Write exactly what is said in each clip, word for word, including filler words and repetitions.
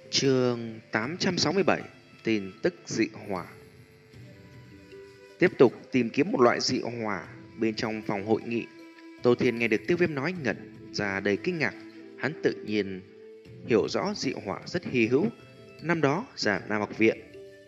Chương tám trăm sáu mươi bảy. Tin tức dị hỏa. Tiếp tục tìm kiếm một loại dị hỏa. Bên trong phòng hội nghị, Tô Thiên nghe được Tiêu Viêm nói ngẩn ra đầy kinh ngạc. Hắn tự nhiên hiểu rõ dị hỏa rất hy hữu. Năm đó giả Nam học viện,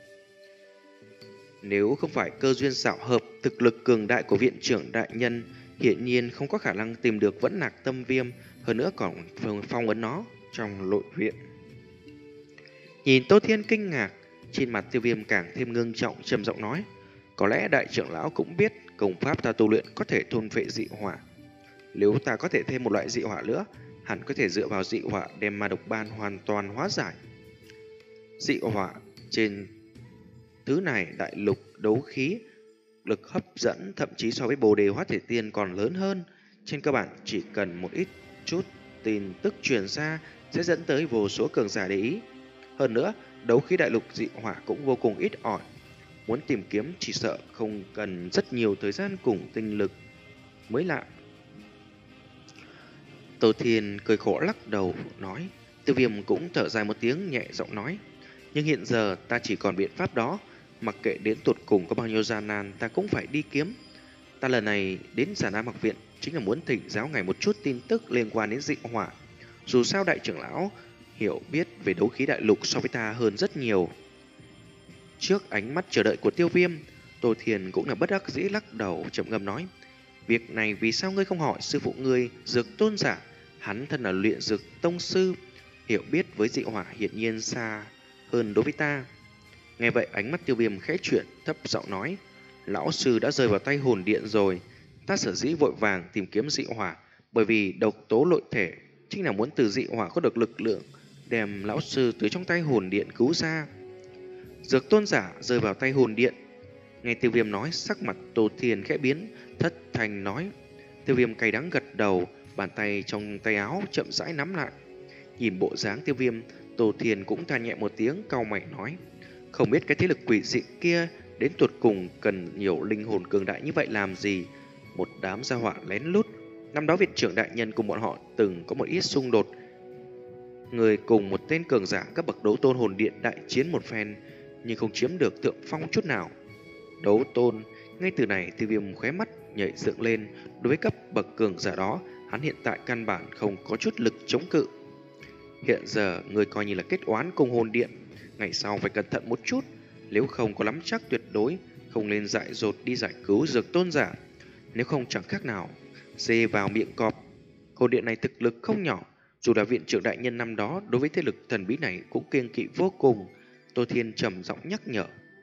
nếu không phải cơ duyên xảo hợp, thực lực cường đại của viện trưởng đại nhân hiển nhiên không có khả năng tìm được vẫn nạc tâm viêm, hơn nữa còn phong ấn nó trong nội viện. Nhìn Tô Thiên kinh ngạc, trên mặt Tiêu Viêm càng thêm ngưng trọng, trầm giọng nói: có lẽ đại trưởng lão cũng biết công pháp ta tu luyện có thể thôn phệ dị hỏa. Nếu ta có thể thêm một loại dị hỏa nữa, hẳn có thể dựa vào dị hỏa đem ma độc ban hoàn toàn hóa giải. Dị hỏa trên thứ này đại lục đấu khí, lực hấp dẫn thậm chí so với Bồ Đề Hóa Thể Tiên còn lớn hơn. Trên cơ bản chỉ cần một ít chút tin tức truyền ra sẽ dẫn tới vô số cường giả để ý. Hơn nữa, đấu khí đại lục dị hỏa cũng vô cùng ít ỏi. Muốn tìm kiếm chỉ sợ không cần rất nhiều thời gian cùng tinh lực mới lạ. Tô Thiên cười khổ lắc đầu nói. Tiêu Viêm cũng thở dài một tiếng, nhẹ giọng nói: nhưng hiện giờ ta chỉ còn biện pháp đó. Mặc kệ đến tụt cùng có bao nhiêu gian nan, ta cũng phải đi kiếm. Ta lần này đến Giả Nam học viện chính là muốn thỉnh giáo ngài một chút tin tức liên quan đến dị hỏa. Dù sao đại trưởng lão hiểu biết về đấu khí đại lục so với ta hơn rất nhiều. Trước ánh mắt chờ đợi của Tiêu Viêm, Tô Thiên cũng là bất đắc dĩ lắc đầu, trầm ngâm nói: việc này vì sao ngươi không hỏi sư phụ ngươi, Dược Tôn giả? Hắn thân là luyện dược tông sư, hiểu biết với dị hỏa hiển nhiên xa hơn đối với ta. Nghe vậy ánh mắt Tiêu Viêm khẽ chuyển, thấp giọng nói: lão sư đã rơi vào tay hồn điện rồi. Ta sở dĩ vội vàng tìm kiếm dị hỏa bởi vì độc tố nội thể chính là muốn từ dị hỏa có được lực lượng đem lão sư từ trong tay hồn điện cứu ra. Dược Tôn giả rơi vào tay hồn điện. Nghe Tiêu Viêm nói, sắc mặt Tô Thiên khẽ biến, thất thanh nói. Tiêu Viêm cay đắng gật đầu, bàn tay trong tay áo chậm rãi nắm lại. Nhìn bộ dáng Tiêu Viêm, Tô Thiên cũng than nhẹ một tiếng, cau mày nói: không biết cái thế lực quỷ dị kia đến tuột cùng cần nhiều linh hồn cường đại như vậy làm gì? Một đám gia hỏa lén lút. Năm đó viện trưởng đại nhân cùng bọn họ từng có một ít xung đột. Người cùng một tên cường giả cấp bậc đấu tôn hồn điện đại chiến một phen, nhưng không chiếm được thượng phong chút nào. Đấu tôn, ngay từ này Tiêu Viêm khóe mắt nhảy dựng lên. Đối với cấp bậc cường giả đó, hắn hiện tại căn bản không có chút lực chống cự. Hiện giờ người coi như là kết oán cùng hồn điện, ngày sau phải cẩn thận một chút. Nếu không có nắm chắc tuyệt đối, không nên dại dột đi giải cứu Dược Tôn giả. Nếu không chẳng khác nào dê vào miệng cọp. Hồn điện này thực lực không nhỏ, dù là viện trưởng đại nhân năm đó đối với thế lực thần bí này cũng kiêng kỵ vô cùng. Tô Thiên trầm giọng nhắc nhở.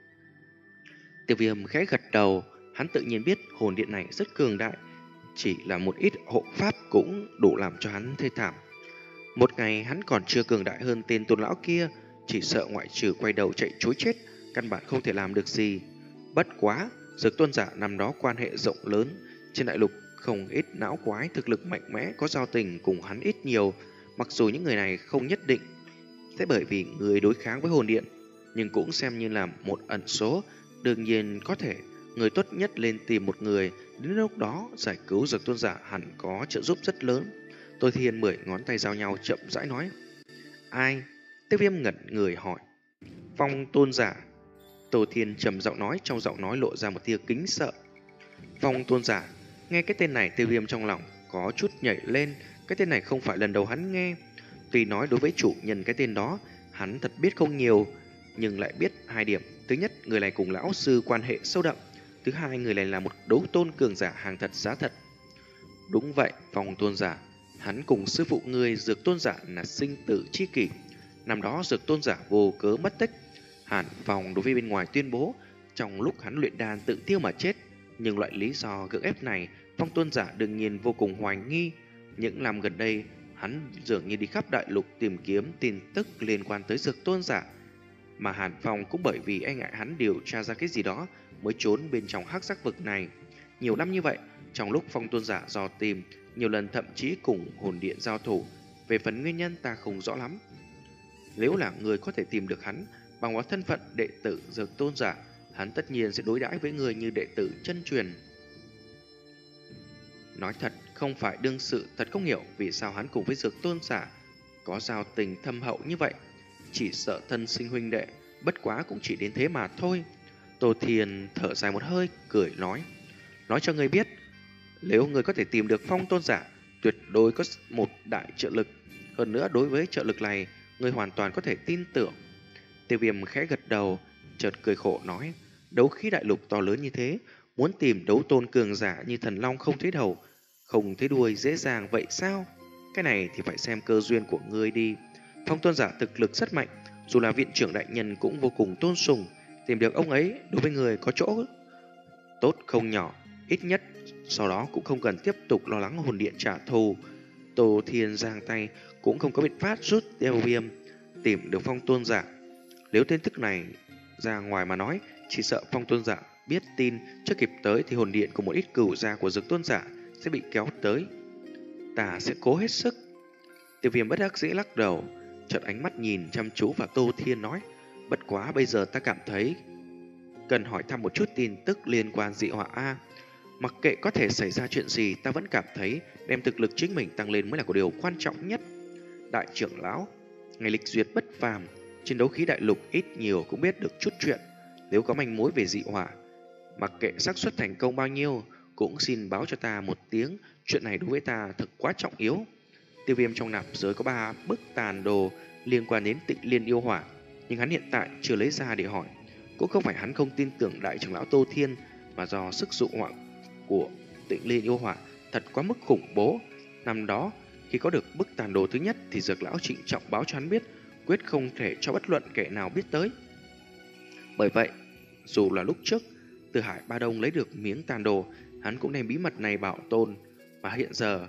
Tiêu Viêm khẽ gật đầu, hắn tự nhiên biết hồn điện này rất cường đại, chỉ là một ít hộ pháp cũng đủ làm cho hắn thê thảm. Một ngày hắn còn chưa cường đại hơn tên tôn lão kia, chỉ sợ ngoại trừ quay đầu chạy trối chết, căn bản không thể làm được gì. Bất quá, Dược Tôn giả năm đó quan hệ rộng lớn, trên đại lục không ít não quái thực lực mạnh mẽ có giao tình cùng hắn ít nhiều. Mặc dù những người này không nhất định sẽ bởi vì người đối kháng với hồn điện, nhưng cũng xem như là một ẩn số. Đương nhiên có thể người tốt nhất lên tìm một người, đến lúc đó giải cứu Dược Tôn giả hẳn có trợ giúp rất lớn. Tô Thiên mười ngón tay giao nhau chậm rãi nói. Ai? Tiêu Viêm ngẩn người hỏi. Phong Tôn giả. Tô Thiên trầm giọng nói, trong giọng nói lộ ra một tia kính sợ. Phong Tôn giả. Nghe cái tên này Tiêu Viêm trong lòng có chút nhảy lên. Cái tên này không phải lần đầu hắn nghe. Tuy nói đối với chủ nhân cái tên đó hắn thật biết không nhiều, nhưng lại biết hai điểm. Thứ nhất, người này cùng lão sư quan hệ sâu đậm. Thứ hai, người này là một đấu tôn cường giả hàng thật giá thật. Đúng vậy, Phong Tôn giả. Hắn cùng sư phụ ngươi Dược Tôn giả là sinh tử chi kỷ. Năm đó Dược Tôn giả vô cớ mất tích. Hàn Phong đối với bên ngoài tuyên bố trong lúc hắn luyện đan tự tiêu mà chết. Nhưng loại lý do gượng ép này Phong Tôn giả đương nhiên vô cùng hoài nghi. Những năm gần đây hắn dường như đi khắp đại lục tìm kiếm tin tức liên quan tới Dược Tôn giả. Mà Hàn Phong cũng bởi vì e ngại hắn điều tra ra cái gì đó mới trốn bên trong hắc sắc vực này. Nhiều năm như vậy, trong lúc Phong Tôn giả dò tìm, nhiều lần thậm chí cùng hồn điện giao thủ. Về phần nguyên nhân ta không rõ lắm. Nếu là người có thể tìm được hắn bằng vào thân phận đệ tử Dược Tôn giả, hắn tất nhiên sẽ đối đãi với người như đệ tử chân truyền. Nói thật, không phải đương sự thật không hiểu vì sao hắn cùng với Dược Tôn giả có giao tình thâm hậu như vậy. chỉ sợ thân sinh huynh đệ, bất quá cũng chỉ đến thế mà thôi. Tô Thiên thở dài một hơi, cười nói. Nói cho ngươi biết, nếu ngươi có thể tìm được phong tôn giả, tuyệt đối có một đại trợ lực. Hơn nữa đối với trợ lực này, ngươi hoàn toàn có thể tin tưởng. Tiêu Viêm khẽ gật đầu, chợt cười khổ nói. Đấu khí đại lục to lớn như thế, muốn tìm đấu tôn cường giả như thần long không thấy đầu, không thấy đuôi dễ dàng vậy sao? Cái này thì phải xem cơ duyên của ngươi đi. Phong tôn giả thực lực rất mạnh, dù là viện trưởng đại nhân cũng vô cùng tôn sùng. Tìm được ông ấy đối với người có chỗ tốt không nhỏ, ít nhất sau đó cũng không cần tiếp tục lo lắng hồn điện trả thù. Tô Thiên giang tay, cũng không có biện pháp rút Tiêu Viêm tìm được phong tôn giả. Nếu tin tức này ra ngoài mà nói, chỉ sợ phong tôn giả biết tin chưa kịp tới thì hồn điện của một ít cửu gia của Dực tôn giả sẽ bị kéo tới. Ta sẽ cố hết sức. Tiêu Viêm bất đắc dĩ lắc đầu, chợt ánh mắt nhìn chăm chú vào Tô Thiên nói. Bất quá bây giờ ta cảm thấy cần hỏi thăm một chút tin tức liên quan dị họa A. Mặc kệ có thể xảy ra chuyện gì, ta vẫn cảm thấy đem thực lực chính mình tăng lên mới là một điều quan trọng nhất. Đại trưởng lão, ngày lịch duyệt bất phàm, trên đấu khí đại lục ít nhiều cũng biết được chút chuyện. Nếu có manh mối về dị họa, mặc kệ xác suất thành công bao nhiêu, cũng xin báo cho ta một tiếng. Chuyện này đối với ta thật quá trọng yếu. Tiêu Viêm trong nạp giới có ba bức tàn đồ liên quan đến Tịnh Liên yêu hỏa, nhưng hắn hiện tại chưa lấy ra để hỏi. Cũng không phải hắn không tin tưởng đại trưởng lão Tô Thiên, mà do sức dụ họa của Tịnh Liên yêu hỏa thật quá mức khủng bố. Năm đó khi có được bức tàn đồ thứ nhất thì Dược lão trịnh trọng báo cho hắn biết, quyết không thể cho bất luận kẻ nào biết tới. Bởi vậy, dù là lúc trước Từ Hải Ba Đông lấy được miếng tàn đồ, hắn cũng đem bí mật này bảo tồn. Và hiện giờ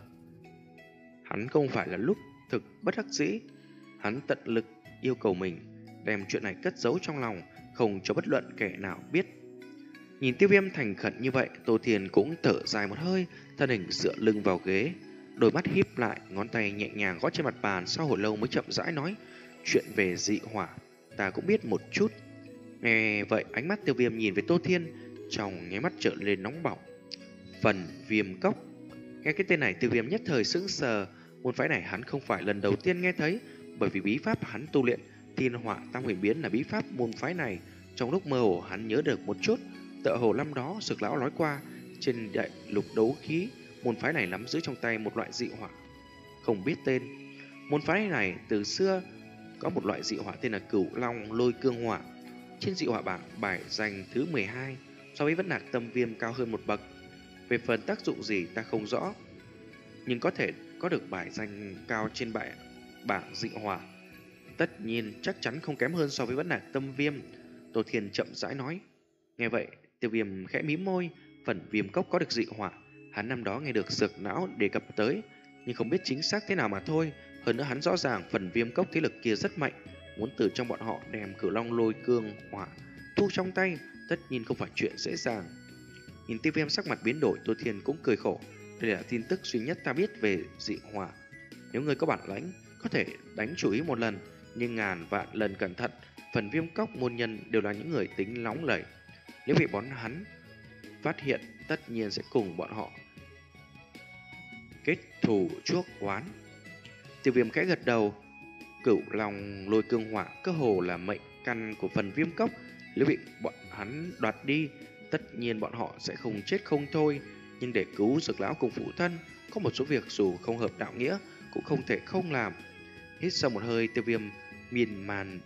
hắn không phải là lúc thực bất đắc dĩ, hắn tận lực yêu cầu mình đem chuyện này cất giấu trong lòng, không cho bất luận kẻ nào biết. Nhìn Tiêu Viêm thành khẩn như vậy, Tô Thiên cũng thở dài một hơi, thân hình dựa lưng vào ghế, đôi mắt híp lại, ngón tay nhẹ nhàng gõ trên mặt bàn. Sau hồi lâu mới chậm rãi nói, chuyện về dị hỏa ta cũng biết một chút. Nghe vậy, ánh mắt Tiêu Viêm nhìn về Tô Thiên, trong nháy mắt trở lên nóng bỏng. Phần Viêm Cốc. Nghe cái tên này, Tiêu Viêm nhất thời sững sờ. Môn phái này hắn không phải lần đầu tiên nghe thấy, bởi vì bí pháp hắn tu luyện Thiên Hỏa Tam Huyền Biến là bí pháp môn phái này. Trong lúc mơ hồ hắn nhớ được một chút, tựa hồ năm đó Dược lão nói qua, trên đại lục đấu khí, môn phái này nắm giữ trong tay một loại dị hỏa không biết tên. Môn phái này từ xưa có một loại dị hỏa tên là Cửu Long Lôi Cương Hỏa, trên dị hỏa bảng bài danh thứ mười hai, so với Vẫn Nạc Tâm Viêm cao hơn một bậc. Về phần tác dụng gì ta không rõ, nhưng có thể có được bài danh cao trên bài bảng dị hỏa, tất nhiên chắc chắn không kém hơn so với Vẫn Nạc Tâm Viêm. Tô Thiên chậm rãi nói. Nghe vậy, Tiêu Viêm khẽ mím môi. Phần Viêm Cốc có được dị hỏa, hắn năm đó nghe được Dược lão đề cập tới, nhưng không biết chính xác thế nào mà thôi. Hơn nữa hắn rõ ràng Phần Viêm Cốc thế lực kia rất mạnh, muốn từ trong bọn họ đem Cửu Long Lôi Cương Hỏa thu trong tay, tất nhiên không phải chuyện dễ dàng. Nhìn Tiêu Viêm sắc mặt biến đổi, Tô Thiên cũng cười khổ. Đây là tin tức duy nhất ta biết về dị hỏa. Nếu ngươi có bản lãnh, có thể đánh chủ ý một lần, nhưng ngàn vạn lần cẩn thận. Phần Viêm Cốc môn nhân đều là những người tính nóng lẩy, nếu bị bọn hắn phát hiện, tất nhiên sẽ cùng bọn họ kết thù chuốc oán. Tiêu Viêm khẽ gật đầu. Cửu Long Lôi Cương Hỏa cơ hồ là mệnh căn của Phần Viêm Cốc, nếu bị bọn hắn đoạt đi, tất nhiên bọn họ sẽ không chết không thôi. Nhưng để cứu Dược lão cùng phụ thân, có một số việc dù không hợp đạo nghĩa cũng không thể không làm. Hít sâu một hơi, Tiêu Viêm miên man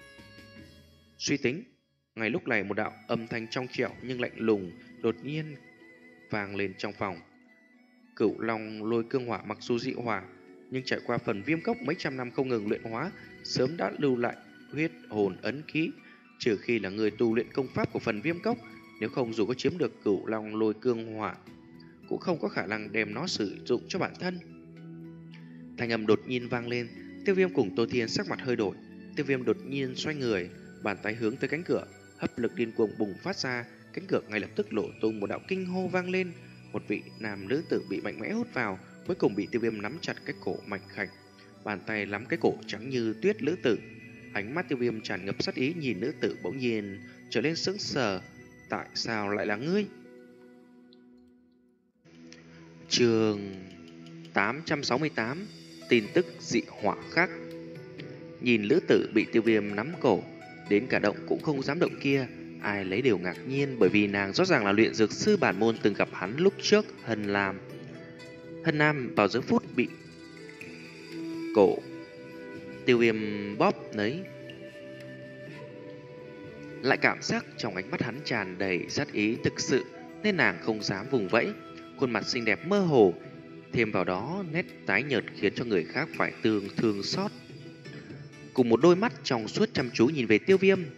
suy tính. Ngay lúc này, một đạo âm thanh trong trẻo nhưng lạnh lùng đột nhiên vang lên trong phòng. Cửu Long Lôi Cương Hỏa mặc dù dị hỏa, nhưng trải qua Phần Viêm Cốc mấy trăm năm không ngừng luyện hóa, sớm đã lưu lại huyết hồn ấn ký. Trừ khi là người tu luyện công pháp của Phần Viêm Cốc, nếu không dù có chiếm được Cửu Long Lôi Cương Hỏa, cũng không có khả năng đem nó sử dụng cho bản thân. Thanh âm đột nhiên vang lên, Tiêu Viêm cùng Tô Thiên sắc mặt hơi đổi. Tiêu Viêm đột nhiên xoay người, bàn tay hướng tới cánh cửa, hấp lực điên cuồng bùng phát ra, cánh cửa ngay lập tức nổ tung, một đạo kinh hô vang lên. Một vị nam nữ tử bị mạnh mẽ hút vào, cuối cùng bị Tiêu Viêm nắm chặt cái cổ mảnh khảnh, bàn tay nắm cái cổ trắng như tuyết nữ tử. Ánh mắt Tiêu Viêm tràn ngập sát ý, nhìn nữ tử bỗng nhiên trở lên sững sờ. Tại sao lại là ngươi? Chương tám trăm sáu mươi tám. Tin tức dị hỏa khác. Nhìn lữ tử bị Tiêu Viêm nắm cổ, đến cả động cũng không dám động kia, ai lấy đều ngạc nhiên, bởi vì nàng rõ ràng là luyện dược sư bản môn từng gặp hắn lúc trước. Hân Lam Hân Nam vào giờ phút bị cổ Tiêu Viêm bóp lấy, lại cảm giác trong ánh mắt hắn tràn đầy sát ý thực sự, nên nàng không dám vùng vẫy. Khuôn mặt xinh đẹp mơ hồ, thêm vào đó nét tái nhợt khiến cho người khác phải tương thương xót. Cùng một đôi mắt trong suốt chăm chú nhìn về Tiêu Viêm.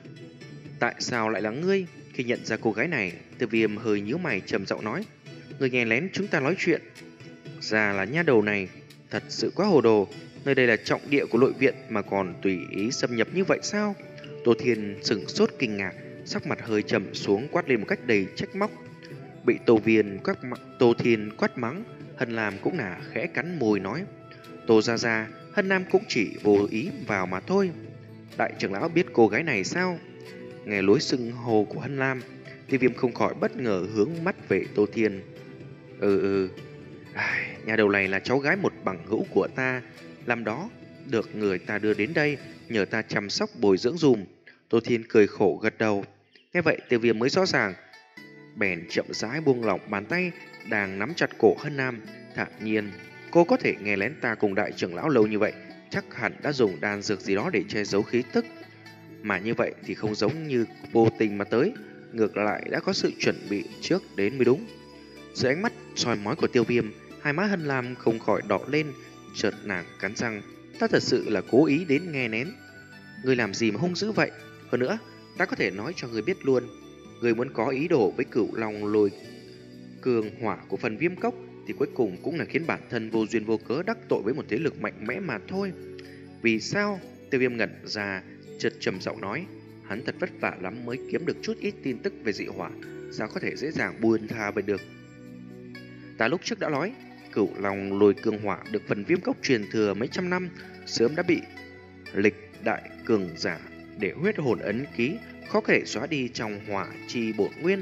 Tại sao lại là ngươi? Khi nhận ra cô gái này, Tiêu Viêm hơi nhíu mày trầm giọng nói: Ngươi nghe lén chúng ta nói chuyện. Già là nha đầu này, thật sự quá hồ đồ. Nơi đây là trọng địa của nội viện mà còn tùy ý xâm nhập như vậy sao? Tô Thiên sửng sốt kinh ngạc, sắc mặt hơi trầm xuống, quát lên một cách đầy trách móc. Bị Tô Viên quát Tô Thiên quát mắng, Hân Lam cũng là khẽ cắn môi nói: Tô gia gia, Hân Nam cũng chỉ vô ý vào mà thôi. Đại trưởng lão biết cô gái này sao? Nghe lối xưng hô của Hân Lam, Tiêu Viêm không khỏi bất ngờ hướng mắt về Tô Thiên. Ừ ừ, à, nhà đầu này là cháu gái một bằng hữu của ta, làm đó được người ta đưa đến đây, nhờ ta chăm sóc bồi dưỡng dùm. Tô Thiên cười khổ gật đầu. Nghe vậy Tiêu Viêm mới rõ ràng, bèn chậm rãi buông lỏng bàn tay đang nắm chặt cổ Hân Nam, thản nhiên: Cô có thể nghe lén ta cùng đại trưởng lão lâu như vậy, chắc hẳn đã dùng đan dược gì đó để che giấu khí tức. Mà như vậy thì không giống như vô tình mà tới, ngược lại đã có sự chuẩn bị trước đến mới đúng. Dưới ánh mắt soi mói của Tiêu Viêm, hai má Hân Lam không khỏi đỏ lên, chợt nàng cắn răng: Ta thật sự là cố ý đến nghe nén. Ngươi làm gì mà hung dữ vậy? Hơn nữa, ta có thể nói cho ngươi biết luôn, ngươi muốn có ý đồ với Cửu Long Lôi Cường Hỏa của phần Viêm Cốc thì cuối cùng cũng là khiến bản thân vô duyên vô cớ đắc tội với một thế lực mạnh mẽ mà thôi. Vì sao? Tiêu Viêm ngẩn ra, chợt trầm giọng nói: Hắn thật vất vả lắm mới kiếm được chút ít tin tức về dị hỏa, sao có thể dễ dàng buông tha về được? Ta lúc trước đã nói, Cửu Long Lôi Cường Hỏa được phần Viêm Cốc truyền thừa mấy trăm năm, sớm đã bị lịch đại cường giả để huyết hồn ấn ký, khó có thể xóa đi trong hỏa chi bổn nguyên.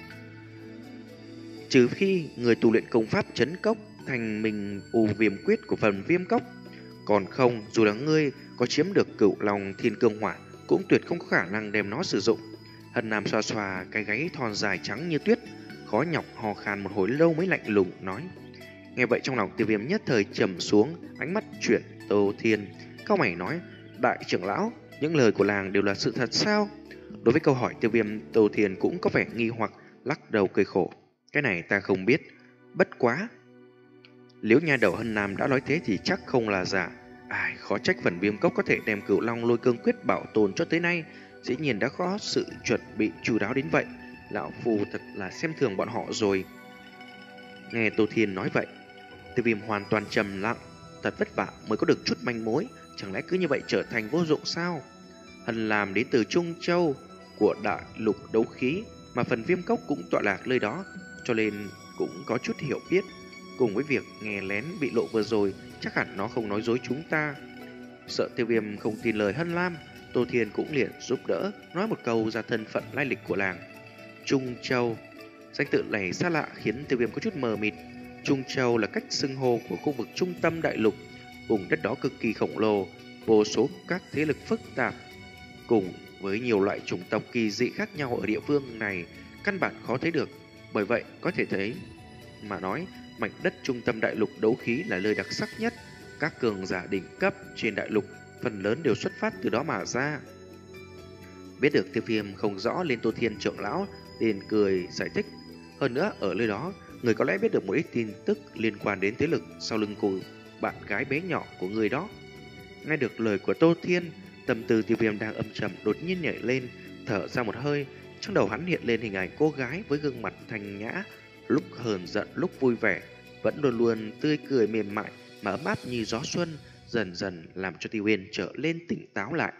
Trừ khi người tu luyện công pháp trấn cốc thành mình u viêm quyết của phần Viêm Cốc, còn không, dù là ngươi có chiếm được Cửu Long Thiên Cương Hỏa cũng tuyệt không có khả năng đem nó sử dụng. Hân Nam xoa xoa cái gáy thon dài trắng như tuyết, khó nhọc hò khan một hồi lâu mới lạnh lùng nói. Nghe vậy trong lòng Tiêu Viêm nhất thời trầm xuống, ánh mắt chuyển Tô Thiên, cau mày nói: Đại trưởng lão, những lời của làng đều là sự thật sao? Đối với câu hỏi Tiêu Viêm, Tô Thiên cũng có vẻ nghi hoặc, lắc đầu cười khổ: Cái này ta không biết, bất quá nếu nha đầu Hân Nam đã nói thế thì chắc không là giả. Ai, khó trách phần Viêm Cốc có thể đem Cửu Long Lôi Cương Quyết bảo tồn cho tới nay, dĩ nhiên đã có sự chuẩn bị chu đáo đến vậy. Lão phù thật là xem thường bọn họ rồi. Nghe Tô Thiên nói vậy, Tiêu Viêm hoàn toàn trầm lặng. Thật vất vả mới có được chút manh mối, chẳng lẽ cứ như vậy trở thành vô dụng sao? Hân Lam đến từ Trung Châu của đại lục đấu khí, mà phần Viêm Cốc cũng tọa lạc nơi đó, cho nên cũng có chút hiểu biết. Cùng với việc nghe lén bị lộ vừa rồi, chắc hẳn nó không nói dối chúng ta. Sợ Tiêu Viêm không tin lời Hân Lam, Tô Thiên cũng liền giúp đỡ, nói một câu ra thân phận lai lịch của làng. Trung Châu, danh tự này xa lạ khiến Tiêu Viêm có chút mờ mịt. Trung Châu là cách xưng hô của khu vực trung tâm đại lục, vùng đất đó cực kỳ khổng lồ, vô số các thế lực phức tạp, cùng với nhiều loại chủng tộc kỳ dị khác nhau ở địa phương này, căn bản khó thấy được. Bởi vậy có thể thấy mà nói, mảnh đất trung tâm đại lục đấu khí là nơi đặc sắc nhất. Các cường giả đỉnh cấp trên đại lục phần lớn đều xuất phát từ đó mà ra. Biết được Tiêu Viêm không rõ lên Tô Thiên trưởng lão liền cười giải thích: Hơn nữa ở nơi đó, người có lẽ biết được một ít tin tức liên quan đến thế lực sau lưng của bạn gái bé nhỏ của người đó. Nghe được lời của Tô Thiên, tâm tư Tiêu Viêm đang âm trầm đột nhiên nhảy lên, thở ra một hơi. Trong đầu hắn hiện lên hình ảnh cô gái với gương mặt thanh nhã, lúc hờn giận lúc vui vẻ, vẫn luôn luôn tươi cười mềm mại mà ấm áp như gió xuân, dần dần làm cho Tiêu Viêm trở lên tỉnh táo lại.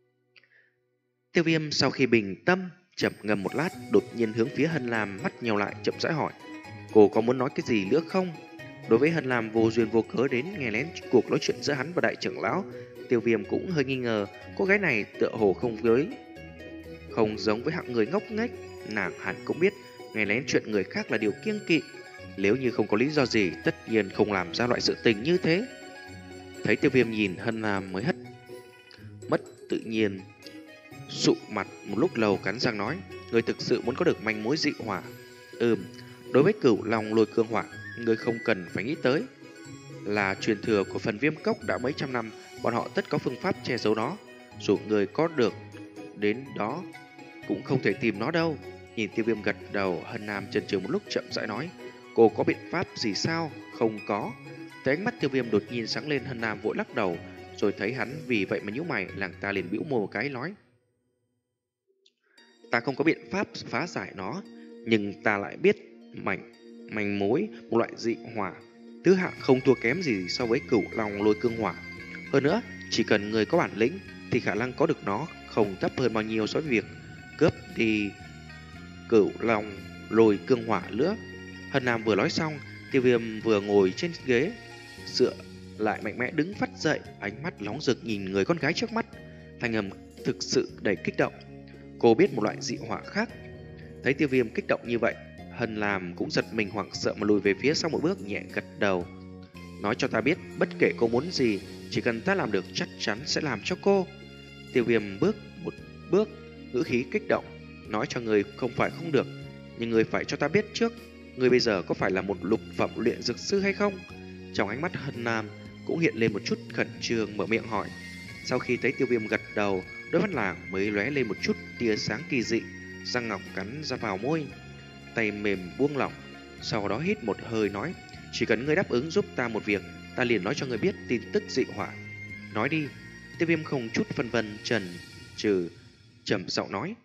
Tiêu Viêm sau khi bình tâm, chậm ngâm một lát, đột nhiên hướng phía Hân Lam mắt nheo lại, chậm rãi hỏi: Cô có muốn nói cái gì nữa không? Đối với Hân Lam vô duyên vô cớ đến nghe lén cuộc nói chuyện giữa hắn và đại trưởng lão, Tiêu Viêm cũng hơi nghi ngờ. Cô gái này tựa hồ không với không giống với hạng người ngốc nghếch. Nàng hẳn cũng biết nghe lén chuyện người khác là điều kiêng kỵ, nếu như không có lý do gì tất nhiên không làm ra loại sự tình như thế. Thấy Tiêu Viêm nhìn Hân Lam mới hất tự nhiên sụ mặt một lúc lâu, cắn răng nói: người thực sự muốn có được manh mối dị hỏa? Ừm, đối với Cửu Long Lôi Cương Hỏa, người không cần phải nghĩ tới. Là truyền thừa của phần Viêm Cốc đã mấy trăm năm, bọn họ tất có phương pháp che giấu nó. Dù người có được đến đó cũng không thể tìm nó đâu. Nhìn Tiêu Viêm gật đầu, Hân Nam chần chừ một lúc chậm rãi nói: cô có biện pháp gì sao? Không có. Thấy ánh mắt Tiêu Viêm đột nhiên sáng lên, Hân Nam vội lắc đầu, rồi thấy hắn vì vậy mà nhíu mày, làng ta liền bĩu môi một cái nói: ta không có biện pháp phá giải nó, nhưng ta lại biết mảnh manh mối một loại dị hỏa thứ hạng không thua kém gì so với Cửu Long Lôi Cương Hỏa. Hơn nữa, chỉ cần người có bản lĩnh thì khả năng có được nó không thấp hơn bao nhiêu so với việc cướp đi Cửu Long Lôi Cương Hỏa nữa. Hân Nam vừa nói xong, Tiêu Viêm vừa ngồi trên ghế dựa lại mạnh mẽ đứng phắt dậy, ánh mắt nóng rực nhìn người con gái trước mắt, thanh âm thực sự đầy kích động. Cô biết một loại dị hỏa khác. Thấy Tiêu Viêm kích động như vậy, Hân Lam cũng giật mình hoảng sợ mà lùi về phía sau một bước, nhẹ gật đầu. Nói cho ta biết, bất kể cô muốn gì, chỉ cần ta làm được chắc chắn sẽ làm cho cô. Tiêu Viêm bước một bước, ngữ khí kích động. Nói cho người không phải không được, nhưng người phải cho ta biết trước, người bây giờ có phải là một lục phẩm luyện dược sư hay không? Trong ánh mắt Hân Lam cũng hiện lên một chút khẩn trương, mở miệng hỏi. Sau khi thấy Tiêu Viêm gật đầu, đôi mắt làng mới lóe lên một chút tia sáng kỳ dị, răng ngọc cắn ra vào môi, tay mềm buông lỏng, sau đó hít một hơi nói: chỉ cần ngươi đáp ứng giúp ta một việc, ta liền nói cho ngươi biết tin tức dị hỏa. Nói đi. Tiêu Viêm không chút phân vân chần chừ, trầm giọng nói: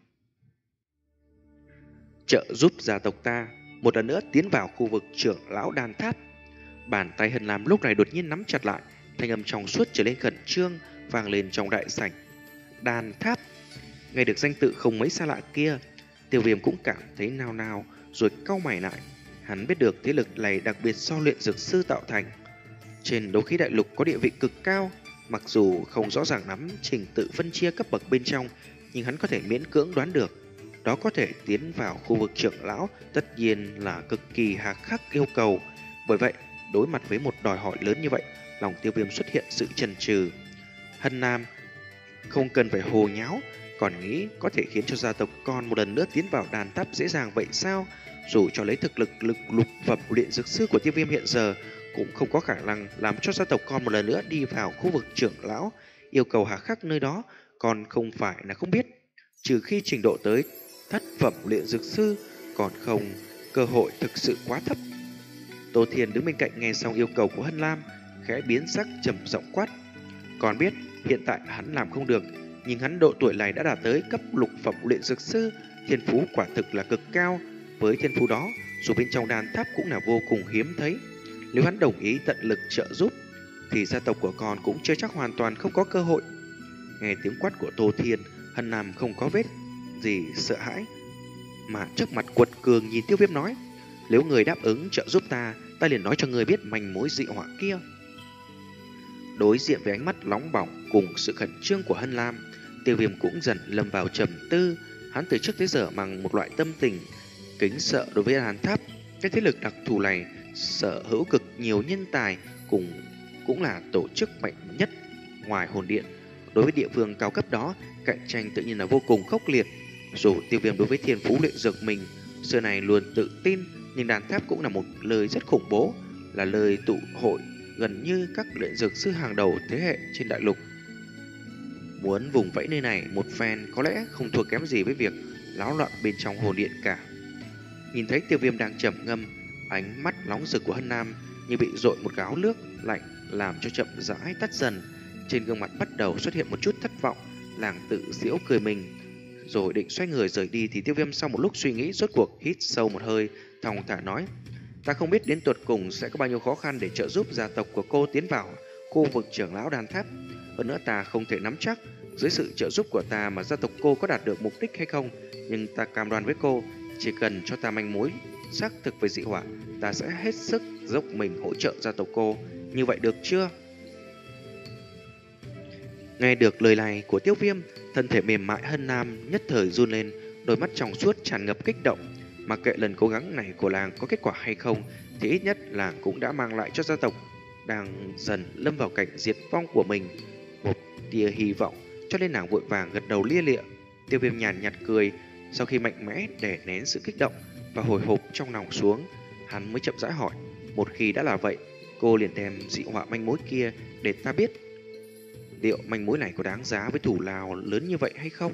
trợ giúp gia tộc ta một lần nữa tiến vào khu vực trưởng lão đan tháp. Bàn tay Hân Lam lúc này đột nhiên nắm chặt lại, thanh âm trong suốt trở lên khẩn trương, vang lên trong đại sảnh. Đan tháp. Nghe được danh tự không mấy xa lạ kia, Tiêu Viêm cũng cảm thấy nao nao, rồi cau mày lại. Hắn biết được thế lực này đặc biệt do luyện dược sư tạo thành, trên đấu khí đại lục có địa vị cực cao. Mặc dù không rõ ràng nắm trình tự phân chia cấp bậc bên trong, nhưng hắn có thể miễn cưỡng đoán được, đó có thể tiến vào khu vực trưởng lão tất nhiên là cực kỳ hà khắc yêu cầu. Bởi vậy, đối mặt với một đòi hỏi lớn như vậy, lòng Tiêu Viêm xuất hiện sự chần chừ. Hân Nam không cần phải hồ nháo, còn nghĩ có thể khiến cho gia tộc con một lần nữa tiến vào đàn tháp dễ dàng vậy sao? Dù cho lấy thực lực lực lục phẩm luyện dược sư của Tiêu Viêm hiện giờ, cũng không có khả năng làm cho gia tộc con một lần nữa đi vào khu vực trưởng lão. Yêu cầu hà khắc nơi đó còn không phải là không biết, trừ khi trình độ tới thất phẩm luyện dược sư, còn không, cơ hội thực sự quá thấp. Tô Thiên đứng bên cạnh nghe xong yêu cầu của Hân Lam, khẽ biến sắc trầm giọng quát: còn biết hiện tại hắn làm không được, nhưng hắn độ tuổi này đã đạt tới cấp lục phẩm luyện dược sư, thiên phú quả thực là cực cao. Với thiên phú đó, dù bên trong đàn tháp cũng là vô cùng hiếm thấy. Nếu hắn đồng ý tận lực trợ giúp, thì gia tộc của con cũng chưa chắc hoàn toàn không có cơ hội. Nghe tiếng quát của Tô Thiên, Hân Nam không có vết gì sợ hãi, mà trước mặt quật cường nhìn Tiêu Viêm nói: nếu người đáp ứng trợ giúp ta, ta liền nói cho người biết manh mối dị hỏa kia. Đối diện với ánh mắt nóng bỏng cùng sự khẩn trương của Hân Lam, Tiêu Viêm cũng dần lâm vào trầm tư. Hắn từ trước tới giờ mang một loại tâm tình kính sợ đối với đàn tháp. Cái thế lực đặc thù này sở hữu cực nhiều nhân tài, cùng cũng là tổ chức mạnh nhất ngoài hồn điện. Đối với địa phương cao cấp đó, cạnh tranh tự nhiên là vô cùng khốc liệt. Dù Tiêu Viêm đối với thiên phú luyện dược mình xưa này luôn tự tin, nhưng đàn tháp cũng là một nơi rất khủng bố, là nơi tụ hội gần như các luyện dược sư hàng đầu thế hệ trên đại lục. Muốn vùng vẫy nơi này một phen có lẽ không thua kém gì với việc náo loạn bên trong hồn điện cả. Nhìn thấy Tiêu Viêm đang trầm ngâm, ánh mắt nóng rực của Hân Nam như bị dội một gáo nước lạnh làm cho chậm rãi tắt dần. Trên gương mặt bắt đầu xuất hiện một chút thất vọng, làng tự giễu cười mình, rồi định xoay người rời đi thì Tiêu Viêm sau một lúc suy nghĩ rốt cuộc hít sâu một hơi, thong thả nói: ta không biết đến tuột cùng sẽ có bao nhiêu khó khăn để trợ giúp gia tộc của cô tiến vào khu vực trưởng lão đàn tháp. Hơn nữa ta không thể nắm chắc dưới sự trợ giúp của ta mà gia tộc cô có đạt được mục đích hay không, nhưng ta cam đoan với cô, chỉ cần cho ta manh mối xác thực về dị hỏa, ta sẽ hết sức dốc mình hỗ trợ gia tộc cô. Như vậy được chưa? Nghe được lời này của Tiêu Viêm, thân thể mềm mại Hân Nam nhất thời run lên, đôi mắt trong suốt tràn ngập kích động. Mặc kệ lần cố gắng này của làng có kết quả hay không, thì ít nhất làng cũng đã mang lại cho gia tộc đang dần lâm vào cảnh diệt vong của mình một tia hy vọng. cho nên nàng vội vàng gật đầu lia lịa. Tiêu Viêm nhàn nhạt cười, sau khi mạnh mẽ đè nén sự kích động và hồi hộp trong lòng xuống, hắn mới chậm rãi hỏi, một khi đã là vậy, cô liền đem dị họa manh mối kia để ta biết, liệu manh mối này có đáng giá với thủ lao lớn như vậy hay không?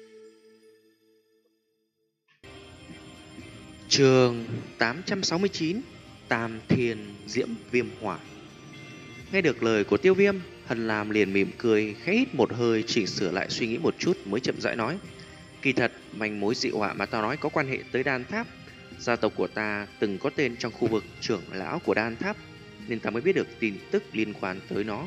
Chương tám trăm sáu mươi chín, Tam Thiên Diễm Viêm Hỏa. Nghe được lời của Tiêu Viêm, Hân Lam liền mỉm cười, khẽ hít một hơi, chỉnh sửa lại suy nghĩ một chút mới chậm rãi nói, kỳ thật manh mối dị họa mà tao nói có quan hệ tới Đan Tháp. Gia tộc của ta từng có tên trong khu vực trưởng lão của Đan Tháp, nên ta mới biết được tin tức liên quan tới nó.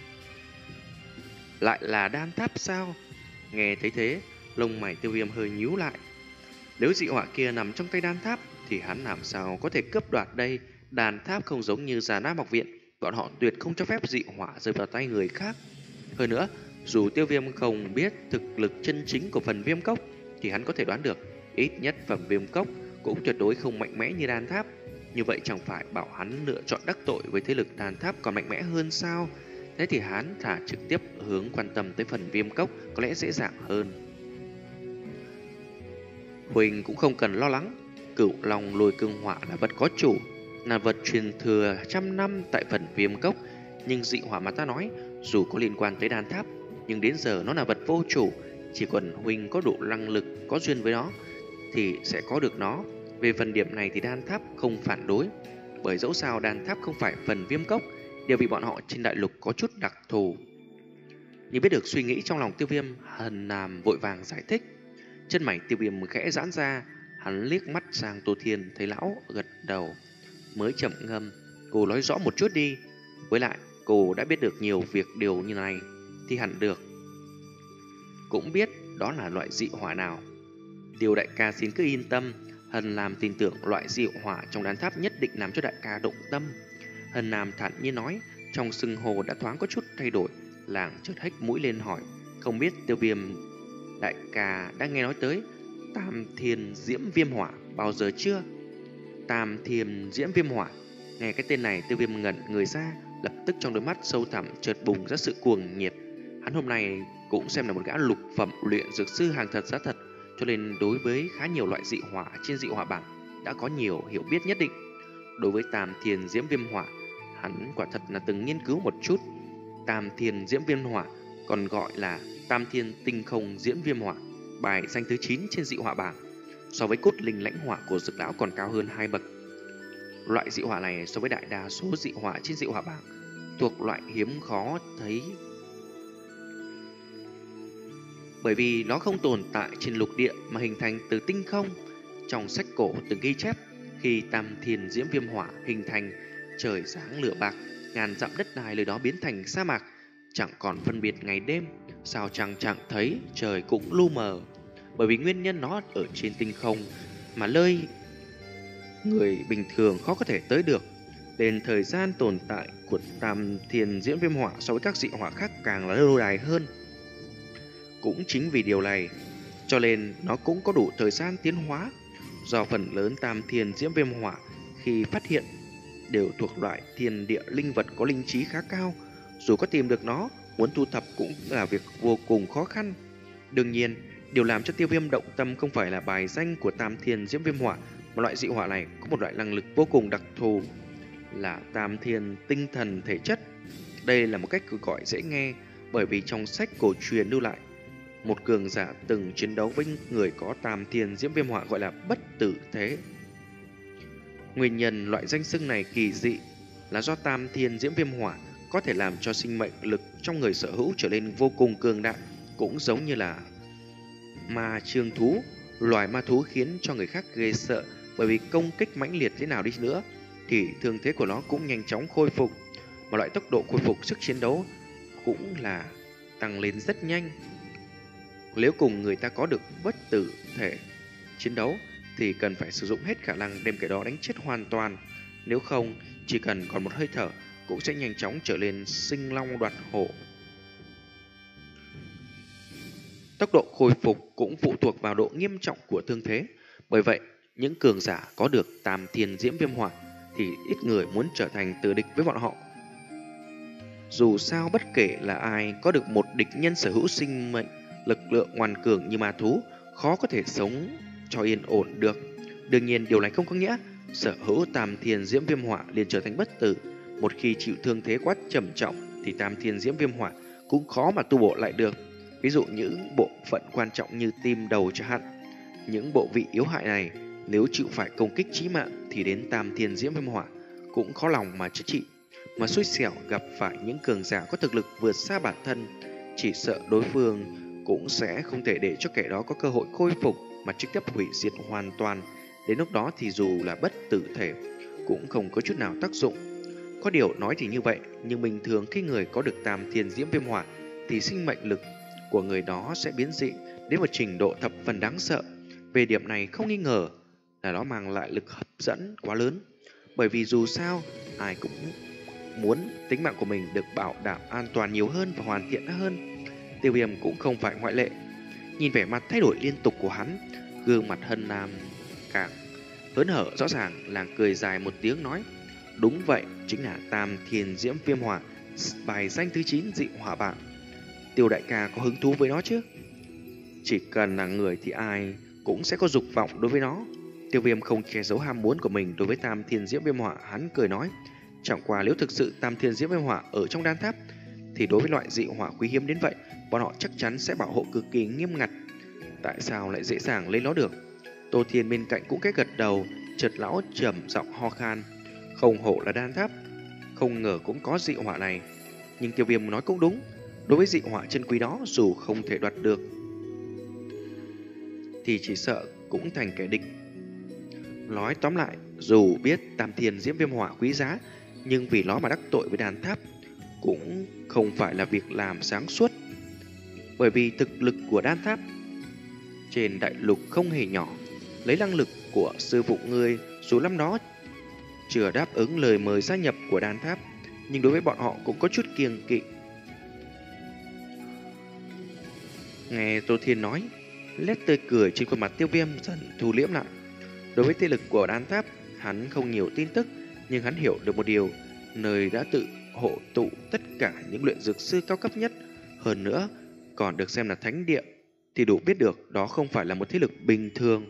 Lại là Đan Tháp sao? Nghe thấy thế, lông mày Tiêu Viêm hơi nhíu lại. Nếu dị họa kia nằm trong tay Đan Tháp thì hắn làm sao có thể cướp đoạt đây? Đan Tháp không giống như Già Nam Học Viện, bọn họ tuyệt không cho phép dị họa rơi vào tay người khác. Hơn nữa, dù Tiêu Viêm không biết thực lực chân chính của phần viêm cốc, thì hắn có thể đoán được ít nhất phần viêm cốc cũng tuyệt đối không mạnh mẽ như Đan Tháp. Như vậy chẳng phải bảo hắn lựa chọn đắc tội với thế lực Đan Tháp còn mạnh mẽ hơn sao? Thế thì hắn thả trực tiếp hướng quan tâm tới phần viêm cốc có lẽ dễ dàng hơn. Huỳnh cũng không cần lo lắng, Cửu Long Lôi Cương Hỏa là vật có chủ, là vật truyền thừa trăm năm tại phần viêm cốc. Nhưng dị hỏa mà ta nói, dù có liên quan tới Đan Tháp, nhưng đến giờ nó là vật vô chủ. Chỉ cần Huỳnh có đủ năng lực, có duyên với nó, thì sẽ có được nó. Về phần điểm này thì Đan Tháp không phản đối, bởi dẫu sao Đan Tháp không phải phần viêm cốc, đều bị bọn họ trên đại lục có chút đặc thù. Nhưng biết được suy nghĩ trong lòng Tiêu Viêm, Hân Lam vội vàng giải thích. Chân mày Tiêu Viêm khẽ giãn ra, hắn liếc mắt sang Tô Thiên, thấy lão gật đầu, mới chậm ngâm, cô nói rõ một chút đi. Với lại, cô đã biết được nhiều việc điều như này, thì hẳn được cũng biết đó là loại dị hỏa nào. Điều đại ca xin cứ yên tâm, Hân Lam tin tưởng loại dị hỏa trong Đan Tháp nhất định làm cho đại ca động tâm. Hân Lam thản nhiên nói, trong sừng hồ đã thoáng có chút thay đổi. Làng chợt hếch mũi lên hỏi, không biết Tiêu Viêm đại ca đã nghe nói tới Tam Thiên Diễm Viêm Hỏa bao giờ chưa? Tam Thiên Diễm Viêm Hỏa. Nghe cái tên này, Tiêu Viêm ngẩn người ra, lập tức trong đôi mắt sâu thẳm chợt bùng ra sự cuồng nhiệt. Hắn hôm nay cũng xem là một gã lục phẩm luyện dược sư hàng thật giá thật, cho nên đối với khá nhiều loại dị hỏa trên dị hỏa bảng đã có nhiều hiểu biết nhất định. Đối với Tam Thiên Diễm Viêm Hỏa, hắn quả thật là từng nghiên cứu một chút. Tam Thiên Diễm Viêm Hỏa còn gọi là Tam Thiên Tinh Không Diễm Viêm Hỏa, bài danh thứ chín trên dị hỏa bảng, so với cốt linh lãnh hỏa của dược lão còn cao hơn hai bậc. Loại dị hỏa này so với đại đa số dị hỏa trên dị hỏa bảng thuộc loại hiếm khó thấy, bởi vì nó không tồn tại trên lục địa mà hình thành từ tinh không. Trong sách cổ từng ghi chép, khi Tam Thiên Diễm Viêm Hỏa hình thành, trời sáng lửa bạc, ngàn dặm đất đai nơi đó biến thành sa mạc, chẳng còn phân biệt ngày đêm, sao chẳng chẳng thấy, trời cũng lu mờ. Bởi vì nguyên nhân nó ở trên tinh không, mà nơi người bình thường khó có thể tới được, nên thời gian tồn tại của Tam Thiên Diễm Viêm Hỏa so với các dị hỏa khác càng là lâu dài hơn. Cũng chính vì điều này, cho nên nó cũng có đủ thời gian tiến hóa. Do phần lớn Tam Thiên Diễm Viêm Hỏa khi phát hiện đều thuộc loại thiên địa linh vật có linh trí khá cao, dù có tìm được nó, muốn thu thập cũng là việc vô cùng khó khăn. Đương nhiên, điều làm cho Tiêu Viêm động tâm không phải là bài danh của Tam Thiên Diễm Viêm Hỏa, mà loại dị hỏa này có một loại năng lực vô cùng đặc thù, là Tam Thiên Tinh Thần Thể Chất. Đây là một cách gọi dễ nghe, bởi vì trong sách cổ truyền lưu lại, một cường giả từng chiến đấu với người có Tam Thiên Diễm Viêm Hỏa gọi là bất tử thế. Nguyên nhân loại danh xưng này kỳ dị là do Tam Thiên Diễm Viêm Hỏa có thể làm cho sinh mệnh lực trong người sở hữu trở nên vô cùng cường đại, cũng giống như là ma trương thú, loài ma thú khiến cho người khác ghê sợ, bởi vì công kích mãnh liệt thế nào đi nữa thì thương thế của nó cũng nhanh chóng khôi phục, mà loại tốc độ khôi phục sức chiến đấu cũng là tăng lên rất nhanh. Nếu cùng người ta có được bất tử thể chiến đấu thì cần phải sử dụng hết khả năng đem cái đó đánh chết hoàn toàn. Nếu không, chỉ cần còn một hơi thở cũng sẽ nhanh chóng trở lên sinh long đoạt hổ. Tốc độ khôi phục cũng phụ thuộc vào độ nghiêm trọng của thương thế. Bởi vậy, những cường giả có được Tam Thiên Diễm Viêm Hỏa thì ít người muốn trở thành tử địch với bọn họ. Dù sao bất kể là ai có được một địch nhân sở hữu sinh mệnh, lực lượng ngoan cường như ma thú, khó có thể sống cho yên ổn được. Đương nhiên điều này không có nghĩa sở hữu Tam Thiên Diễm Viêm Hỏa liền trở thành bất tử. Một khi chịu thương thế quá trầm trọng thì Tam Thiên Diễm Viêm Hỏa cũng khó mà tu bổ lại được. Ví dụ những bộ phận quan trọng như tim đầu chẳng hạn. Những bộ vị yếu hại này nếu chịu phải công kích chí mạng thì đến Tam Thiên Diễm Viêm Hỏa cũng khó lòng mà chữa trị. Mà xui xẻo gặp phải những cường giả có thực lực vượt xa bản thân, chỉ sợ đối phương cũng sẽ không thể để cho kẻ đó có cơ hội khôi phục mà trực tiếp hủy diệt hoàn toàn. Đến lúc đó thì dù là bất tử thể cũng không có chút nào tác dụng. Có điều nói thì như vậy, nhưng bình thường khi người có được Tam Thiên Diễm Viêm Hỏa thì sinh mệnh lực của người đó sẽ biến dị đến một trình độ thập phần đáng sợ. Về điểm này không nghi ngờ là nó mang lại lực hấp dẫn quá lớn. Bởi vì dù sao ai cũng muốn tính mạng của mình được bảo đảm an toàn nhiều hơn và hoàn thiện hơn. Tiêu Viêm cũng không phải ngoại lệ. Nhìn vẻ mặt thay đổi liên tục của hắn, gương mặt Hân Nam càng hớn hở rõ ràng, làng cười dài một tiếng nói: đúng vậy, chính là Tam Thiên Diễm Viêm Hỏa, bài danh thứ chín dị hỏa bảng. Tiêu đại ca có hứng thú với nó chứ? Chỉ cần là người thì ai cũng sẽ có dục vọng đối với nó. Tiêu Viêm không che giấu ham muốn của mình đối với Tam Thiên Diễm Viêm Hỏa, hắn cười nói: chẳng qua nếu thực sự Tam Thiên Diễm Viêm Hỏa ở trong đan tháp thì đối với loại dị hỏa quý hiếm đến vậy, bọn họ chắc chắn sẽ bảo hộ cực kỳ nghiêm ngặt. Tại sao lại dễ dàng lấy nó được? Tô Thiên bên cạnh cũng cái gật đầu, chợt lão trầm giọng ho khan: không hổ là đan tháp, không ngờ cũng có dị hỏa này. Nhưng Tiêu Viêm nói cũng đúng, đối với dị hỏa chân quý đó dù không thể đoạt được thì chỉ sợ cũng thành kẻ địch. Nói tóm lại, dù biết Tam Thiên Diễm Viêm Hỏa quý giá, nhưng vì nó mà đắc tội với đan tháp cũng không phải là việc làm sáng suốt. Bởi vì thực lực của đan tháp trên đại lục không hề nhỏ. Lấy năng lực của sư phụ ngươi, dù năm đó chưa đáp ứng lời mời gia nhập của đan tháp, nhưng đối với bọn họ cũng có chút kiêng kỵ. Nghe Tô Thiên nói, nét tươi cười trên khuôn mặt Tiêu Viêm dần thu liễm lại. Đối với thế lực của đan tháp, hắn không nhiều tin tức, nhưng hắn hiểu được một điều: nơi đã tự hộ tụ tất cả những luyện dược sư cao cấp nhất, hơn nữa còn được xem là thánh địa, thì đủ biết được đó không phải là một thế lực bình thường.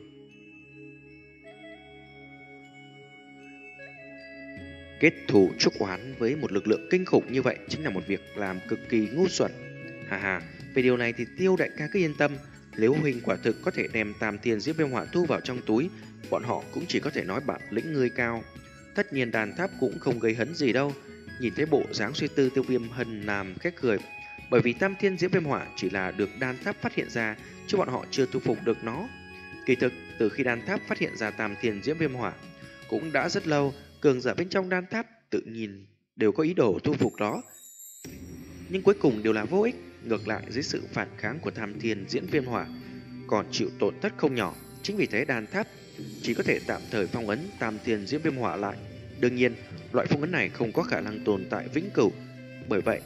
Kết thù chuốc oán với một lực lượng kinh khủng như vậy chính là một việc làm cực kỳ ngu xuẩn. Hà hà, về điều này thì Tiêu đại ca cứ yên tâm, nếu huynh quả thực có thể đem Tam Thiên Diễm Viêm Hỏa thu vào trong túi, bọn họ cũng chỉ có thể nói bản lĩnh ngươi cao. Tất nhiên đàn tháp cũng không gây hấn gì đâu. Nhìn thấy bộ dáng suy tư, Tiêu Viêm hân làm khét cười. Bởi vì Tam Thiên Diễm Viêm Hỏa chỉ là được đan tháp phát hiện ra, chứ bọn họ chưa thu phục được nó. Kỳ thực, từ khi đan tháp phát hiện ra Tam Thiên Diễm Viêm Hỏa cũng đã rất lâu, cường giả bên trong đan tháp tự nhìn đều có ý đồ thu phục đó, nhưng cuối cùng đều là vô ích. Ngược lại, dưới sự phản kháng của Tam Thiên Diễm Viêm Hỏa còn chịu tổn thất không nhỏ. Chính vì thế đan tháp chỉ có thể tạm thời phong ấn Tam Thiên Diễm Viêm Hỏa lại. Đương nhiên, loại phong ấn này không có khả năng tồn tại vĩnh cửu. Bởi vậy,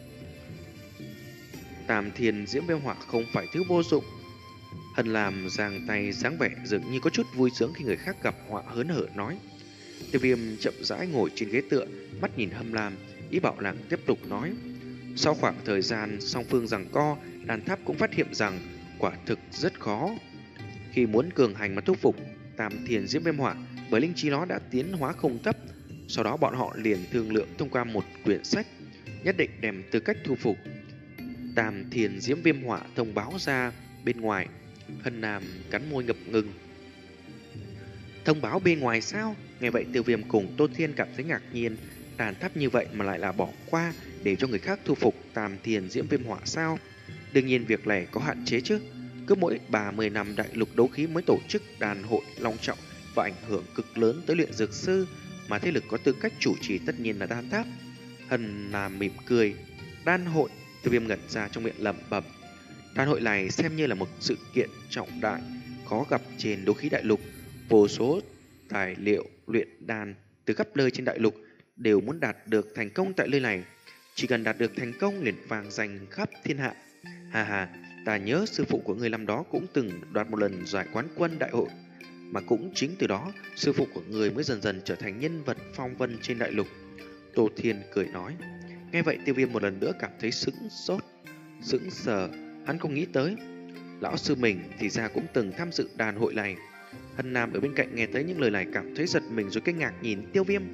Tam Thiên Diễm Viêm Hỏa không phải thứ vô dụng. Hân làm giang tay dáng vẻ dường như có chút vui sướng khi người khác gặp họa, hớn hở nói. Tiêu Viêm chậm rãi ngồi trên ghế tựa, mắt nhìn Hâm Lam, ý bảo nàng tiếp tục nói. Sau khoảng thời gian song phương giằng co, đan tháp cũng phát hiện rằng quả thực rất khó. Khi muốn cường hành mà thúc phục Tam Thiên Diễm Viêm Hỏa, bởi linh trí nó đã tiến hóa không thấp. Sau đó bọn họ liền thương lượng thông qua một quyển sách, nhất định đem tư cách thu phục Tam Thiên Diễm Viêm Hỏa thông báo ra bên ngoài. Hân Nam cắn môi ngập ngừng. Thông báo bên ngoài sao? Nghe vậy Tiêu Viêm cùng Tô Thiên cảm thấy ngạc nhiên. Đàn tháp như vậy mà lại là bỏ qua để cho người khác thu phục Tam Thiên Diễm Viêm Hỏa sao? Đương nhiên việc này có hạn chế chứ. Cứ mỗi ba mươi năm đại lục đấu khí mới tổ chức đàn hội long trọng và ảnh hưởng cực lớn tới luyện dược sư, mà thế lực có tư cách chủ trì tất nhiên là đan tháp. Hân Nam mỉm cười. Đan hội? Tiêu Viêm ngẩn ra trong miệng lẩm bẩm. Đan hội này xem như là một sự kiện trọng đại khó gặp trên đấu khí đại lục. Vô số tài liệu luyện đan từ khắp nơi trên đại lục đều muốn đạt được thành công tại nơi này. Chỉ cần đạt được thành công liền vang danh khắp thiên hạ. Hà hà, ta nhớ sư phụ của người năm đó cũng từng đoạt một lần giải quán quân đại hội, mà cũng chính từ đó sư phụ của người mới dần dần trở thành nhân vật phong vân trên đại lục. Tô Thiên cười nói. Nghe vậy Tiêu Viêm một lần nữa cảm thấy sững sốt, sững sờ. Hắn không nghĩ tới lão sư mình thì ra cũng từng tham dự đàn hội này. Hân Nam ở bên cạnh nghe thấy những lời này cảm thấy giật mình rồi kinh ngạc nhìn Tiêu Viêm.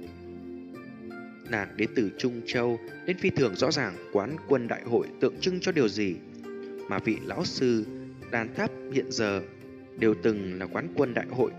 Nàng đến từ Trung Châu, đến phi thường rõ ràng quán quân đại hội tượng trưng cho điều gì, mà vị lão sư đàn tháp hiện giờ đều từng là quán quân đại hội.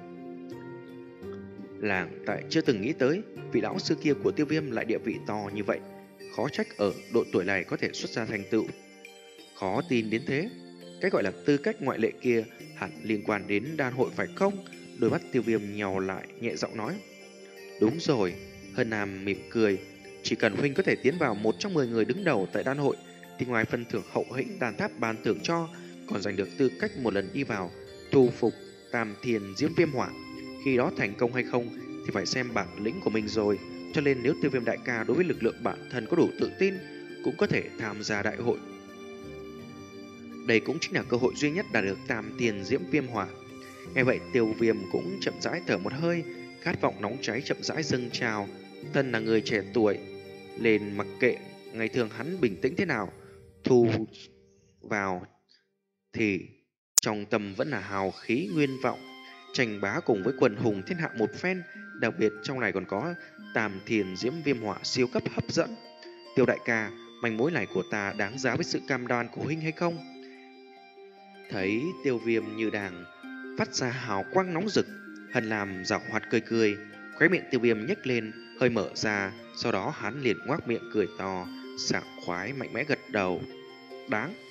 Làng tại chưa từng nghĩ tới vị lão sư kia của Tiêu Viêm lại địa vị to như vậy, khó trách ở độ tuổi này có thể xuất ra thành tựu. Khó tin đến thế. Cái gọi là tư cách ngoại lệ kia hẳn liên quan đến đan hội phải không? Đôi mắt Tiêu Viêm nhào lại, nhẹ giọng nói. Đúng rồi. Hân Nam mỉm cười. Chỉ cần huynh có thể tiến vào một trong mười người đứng đầu tại đan hội, thì ngoài phần thưởng hậu hĩnh đàn tháp ban thưởng cho, còn giành được tư cách một lần đi vào thu phục Tam Thiên Diễm Viêm Hỏa. Khi đó thành công hay không thì phải xem bản lĩnh của mình rồi. Cho nên nếu Tiêu Viêm đại ca đối với lực lượng bản thân có đủ tự tin, cũng có thể tham gia đại hội. Đây cũng chính là cơ hội duy nhất đạt được Tam Thiên Diễm Viêm Hỏa. Nghe vậy Tiêu Viêm cũng chậm rãi thở một hơi, khát vọng nóng cháy chậm rãi dâng trào. Thân là người trẻ tuổi, lên mặc kệ ngày thường hắn bình tĩnh thế nào, thu vào thì trong tâm vẫn là hào khí nguyên vọng, tranh bá cùng với quần hùng thiên hạ một phen. Đặc biệt trong này còn có Tam Thiên Diễm Viêm Hỏa siêu cấp hấp dẫn. Tiêu đại ca, manh mối này của ta đáng giá với sự cam đoan của huynh hay không? Thấy Tiêu Viêm như đang phát ra hào quang nóng rực, Hân làm giảo hoạt cười cười, khóe miệng Tiêu Viêm nhếch lên hơi mở ra, sau đó hắn liền ngoác miệng cười to, sảng khoái mạnh mẽ gật đầu. Đáng